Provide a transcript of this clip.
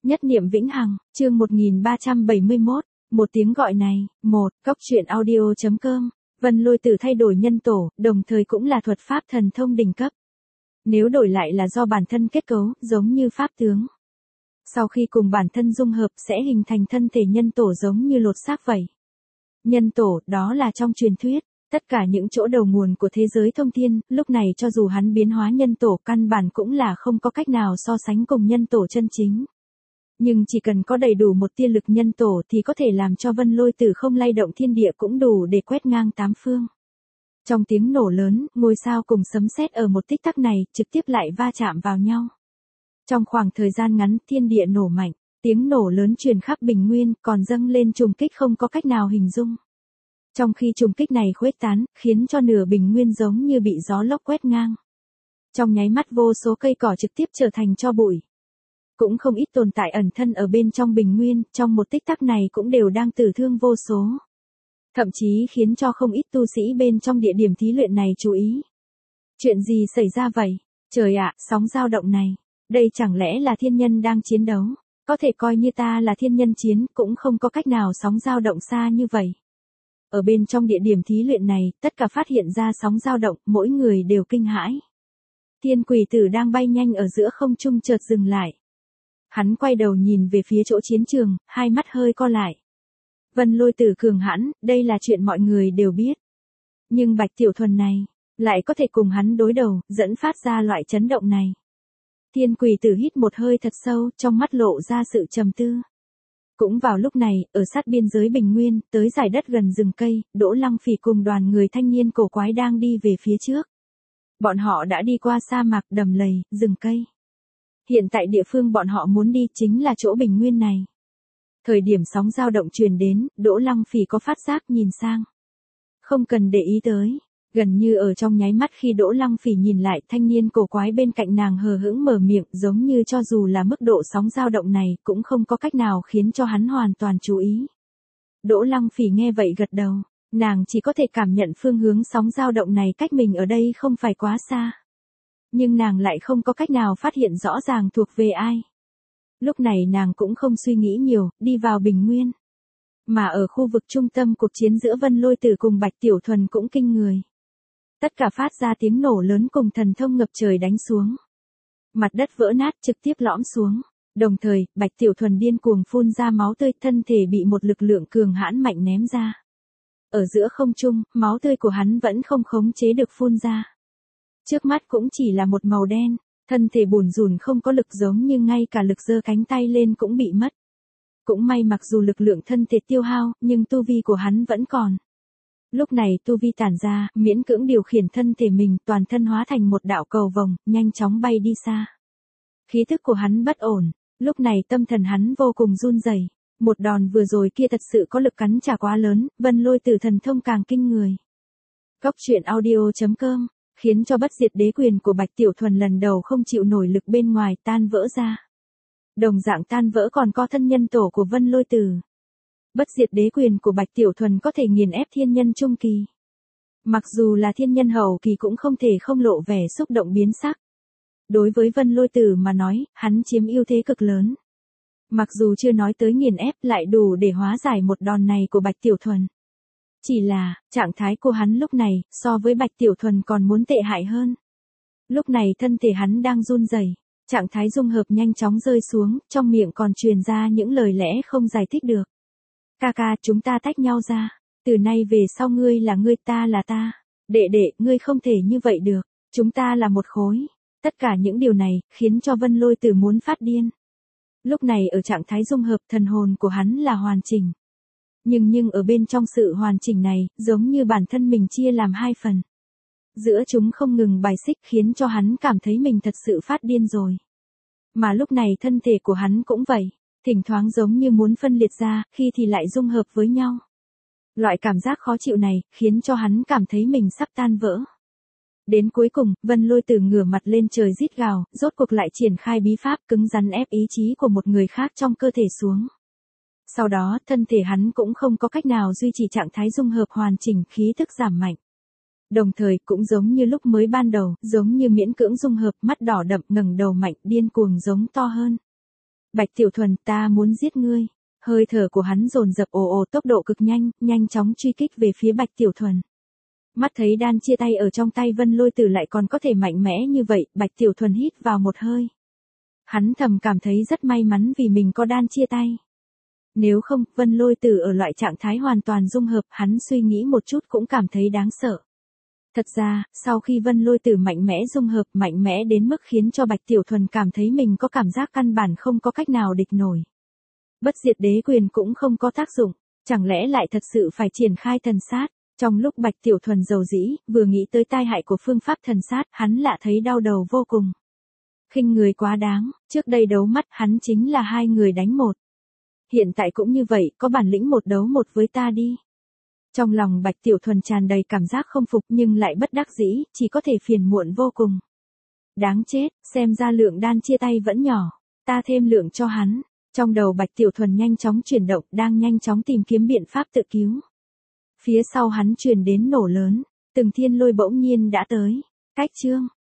Nhất niệm vĩnh hằng, chương 1371, một tiếng gọi này, Cóc truyện audio.com, Vân Lôi Tử thay đổi nhân tổ, đồng thời cũng là thuật pháp thần thông đỉnh cấp. Nếu đổi lại là do bản thân kết cấu, giống như pháp tướng. Sau khi cùng bản thân dung hợp sẽ hình thành thân thể nhân tổ giống như lột xác vậy. Nhân tổ, đó là trong truyền thuyết, tất cả những chỗ đầu nguồn của thế giới thông thiên, lúc này cho dù hắn biến hóa nhân tổ căn bản cũng là không có cách nào so sánh cùng nhân tổ chân chính. Nhưng chỉ cần có đầy đủ một tia lực nhân tổ thì có thể làm cho Vân Lôi Tử không lay động thiên địa cũng đủ để quét ngang tám phương. Trong tiếng nổ lớn, ngôi sao cùng sấm sét ở một tích tắc này trực tiếp lại va chạm vào nhau. Trong khoảng thời gian ngắn thiên địa nổ mạnh, tiếng nổ lớn truyền khắp bình nguyên còn dâng lên trùng kích không có cách nào hình dung. Trong khi trùng kích này khuếch tán, khiến cho nửa bình nguyên giống như bị gió lốc quét ngang. Trong nháy mắt vô số cây cỏ trực tiếp trở thành tro bụi. Cũng không ít tồn tại ẩn thân ở bên trong bình nguyên, trong một tích tắc này cũng đều đang tử thương vô số. Thậm chí khiến cho không ít tu sĩ bên trong địa điểm thí luyện này chú ý. Chuyện gì xảy ra vậy? Trời ạ, sóng dao động này. Đây chẳng lẽ là thiên nhân đang chiến đấu? Có thể coi như ta là thiên nhân chiến, cũng không có cách nào sóng dao động xa như vậy. Ở bên trong địa điểm thí luyện này, tất cả phát hiện ra sóng dao động, mỗi người đều kinh hãi. Thiên Quỷ Tử đang bay nhanh ở giữa không trung chợt dừng lại. Hắn quay đầu nhìn về phía chỗ chiến trường, hai mắt hơi co lại. Vân Lôi Tử cường hãn, đây là chuyện mọi người đều biết. Nhưng Bạch Tiểu Thuần này, lại có thể cùng hắn đối đầu, dẫn phát ra loại chấn động này. Thiên Quỷ Tử hít một hơi thật sâu, trong mắt lộ ra sự trầm tư. Cũng vào lúc này, ở sát biên giới Bình Nguyên, tới giải đất gần rừng cây, Đỗ Lăng Phỉ cùng đoàn người thanh niên cổ quái đang đi về phía trước. Bọn họ đã đi qua sa mạc, đầm lầy, rừng cây. Hiện tại địa phương bọn họ muốn đi chính là chỗ Bình Nguyên này. Thời điểm sóng dao động truyền đến, Đỗ Lăng Phỉ có phát giác nhìn sang. Không cần để ý tới. Gần như ở trong nháy mắt khi Đỗ Lăng Phỉ nhìn lại, thanh niên cổ quái bên cạnh nàng hờ hững mở miệng, giống như cho dù là mức độ sóng dao động này cũng không có cách nào khiến cho hắn hoàn toàn chú ý. Đỗ Lăng Phỉ nghe vậy gật đầu, nàng chỉ có thể cảm nhận phương hướng sóng dao động này cách mình ở đây không phải quá xa. Nhưng nàng lại không có cách nào phát hiện rõ ràng thuộc về ai. Lúc này nàng cũng không suy nghĩ nhiều, đi vào Bình Nguyên. Mà ở khu vực trung tâm cuộc chiến giữa Vân Lôi Tử cùng Bạch Tiểu Thuần cũng kinh người. Tất cả phát ra tiếng nổ lớn cùng thần thông ngập trời đánh xuống. Mặt đất vỡ nát trực tiếp lõm xuống. Đồng thời, Bạch Tiểu Thuần điên cuồng phun ra máu tươi, thân thể bị một lực lượng cường hãn mạnh ném ra. Ở giữa không trung, máu tươi của hắn vẫn không khống chế được phun ra. Trước mắt cũng chỉ là một màu đen, thân thể bùn rùn không có lực giống như ngay cả lực giơ cánh tay lên cũng bị mất. Cũng may mặc dù lực lượng thân thể tiêu hao, nhưng tu vi của hắn vẫn còn. Lúc này tu vi tản ra, miễn cưỡng điều khiển thân thể mình, toàn thân hóa thành một đạo cầu vồng, nhanh chóng bay đi xa. Khí thức của hắn bất ổn, lúc này tâm thần hắn vô cùng run rẩy. Một đòn vừa rồi kia thật sự có lực cắn trả quá lớn, Vân Lôi Tử thần thông càng kinh người. Cóc truyện audio.com, khiến cho bất diệt đế quyền của Bạch Tiểu Thuần lần đầu không chịu nổi lực bên ngoài tan vỡ ra. Đồng dạng tan vỡ còn có thân nhân tổ của Vân Lôi Tử. Bất diệt đế quyền của Bạch Tiểu Thuần có thể nghiền ép thiên nhân trung kỳ. Mặc dù là thiên nhân hậu kỳ cũng không thể không lộ vẻ xúc động biến sắc. Đối với Vân Lôi Tử mà nói, hắn chiếm ưu thế cực lớn. Mặc dù chưa nói tới nghiền ép lại đủ để hóa giải một đòn này của Bạch Tiểu Thuần. Chỉ là, trạng thái của hắn lúc này, so với Bạch Tiểu Thuần còn muốn tệ hại hơn. Lúc này thân thể hắn đang run rẩy, trạng thái dung hợp nhanh chóng rơi xuống, trong miệng còn truyền ra những lời lẽ không giải thích được. Ca ca, chúng ta tách nhau ra. Từ nay về sau ngươi là ngươi, ta là ta. Đệ đệ, ngươi không thể như vậy được. Chúng ta là một khối. Tất cả những điều này, khiến cho Vân Lôi Tử muốn phát điên. Lúc này ở trạng thái dung hợp thần hồn của hắn là hoàn chỉnh. Nhưng ở bên trong sự hoàn chỉnh này, giống như bản thân mình chia làm hai phần. Giữa chúng không ngừng bài xích khiến cho hắn cảm thấy mình thật sự phát điên rồi. Mà lúc này thân thể của hắn cũng vậy. Thỉnh thoảng giống như muốn phân liệt ra, khi thì lại dung hợp với nhau. Loại cảm giác khó chịu này, khiến cho hắn cảm thấy mình sắp tan vỡ. Đến cuối cùng, Vân Lôi Tử ngửa mặt lên trời rít gào, rốt cuộc lại triển khai bí pháp cứng rắn ép ý chí của một người khác trong cơ thể xuống. Sau đó, thân thể hắn cũng không có cách nào duy trì trạng thái dung hợp hoàn chỉnh, khí thức giảm mạnh. Đồng thời, cũng giống như lúc mới ban đầu, giống như miễn cưỡng dung hợp, mắt đỏ đậm, ngẩng đầu mạnh, điên cuồng giống to hơn. Bạch Tiểu Thuần, ta muốn giết ngươi. Hơi thở của hắn dồn dập ồ ồ, tốc độ cực nhanh, nhanh chóng truy kích về phía Bạch Tiểu Thuần. Mắt thấy đan chia tay ở trong tay Vân Lôi Tử lại còn có thể mạnh mẽ như vậy, Bạch Tiểu Thuần hít vào một hơi. Hắn thầm cảm thấy rất may mắn vì mình có đan chia tay. Nếu không, Vân Lôi Tử ở loại trạng thái hoàn toàn dung hợp, hắn suy nghĩ một chút cũng cảm thấy đáng sợ. Thật ra, sau khi Vân Lôi Tử mạnh mẽ dung hợp, mạnh mẽ đến mức khiến cho Bạch Tiểu Thuần cảm thấy mình có cảm giác căn bản không có cách nào địch nổi. Bất diệt đế quyền cũng không có tác dụng, chẳng lẽ lại thật sự phải triển khai thần sát? Trong lúc Bạch Tiểu Thuần dầu dĩ, vừa nghĩ tới tai hại của phương pháp thần sát, hắn lạ thấy đau đầu vô cùng. Khinh người quá đáng, trước đây đấu mắt hắn chính là 2 người đánh 1. Hiện tại cũng như vậy, có bản lĩnh 1 đấu 1 với ta đi. Trong lòng Bạch Tiểu Thuần tràn đầy cảm giác không phục nhưng lại bất đắc dĩ, chỉ có thể phiền muộn vô cùng. Đáng chết, xem ra lượng đan chia tay vẫn nhỏ, ta thêm lượng cho hắn. Trong đầu Bạch Tiểu Thuần nhanh chóng chuyển động, đang nhanh chóng tìm kiếm biện pháp tự cứu. Phía sau hắn truyền đến nổ lớn, từng thiên lôi bỗng nhiên đã tới. Cách chương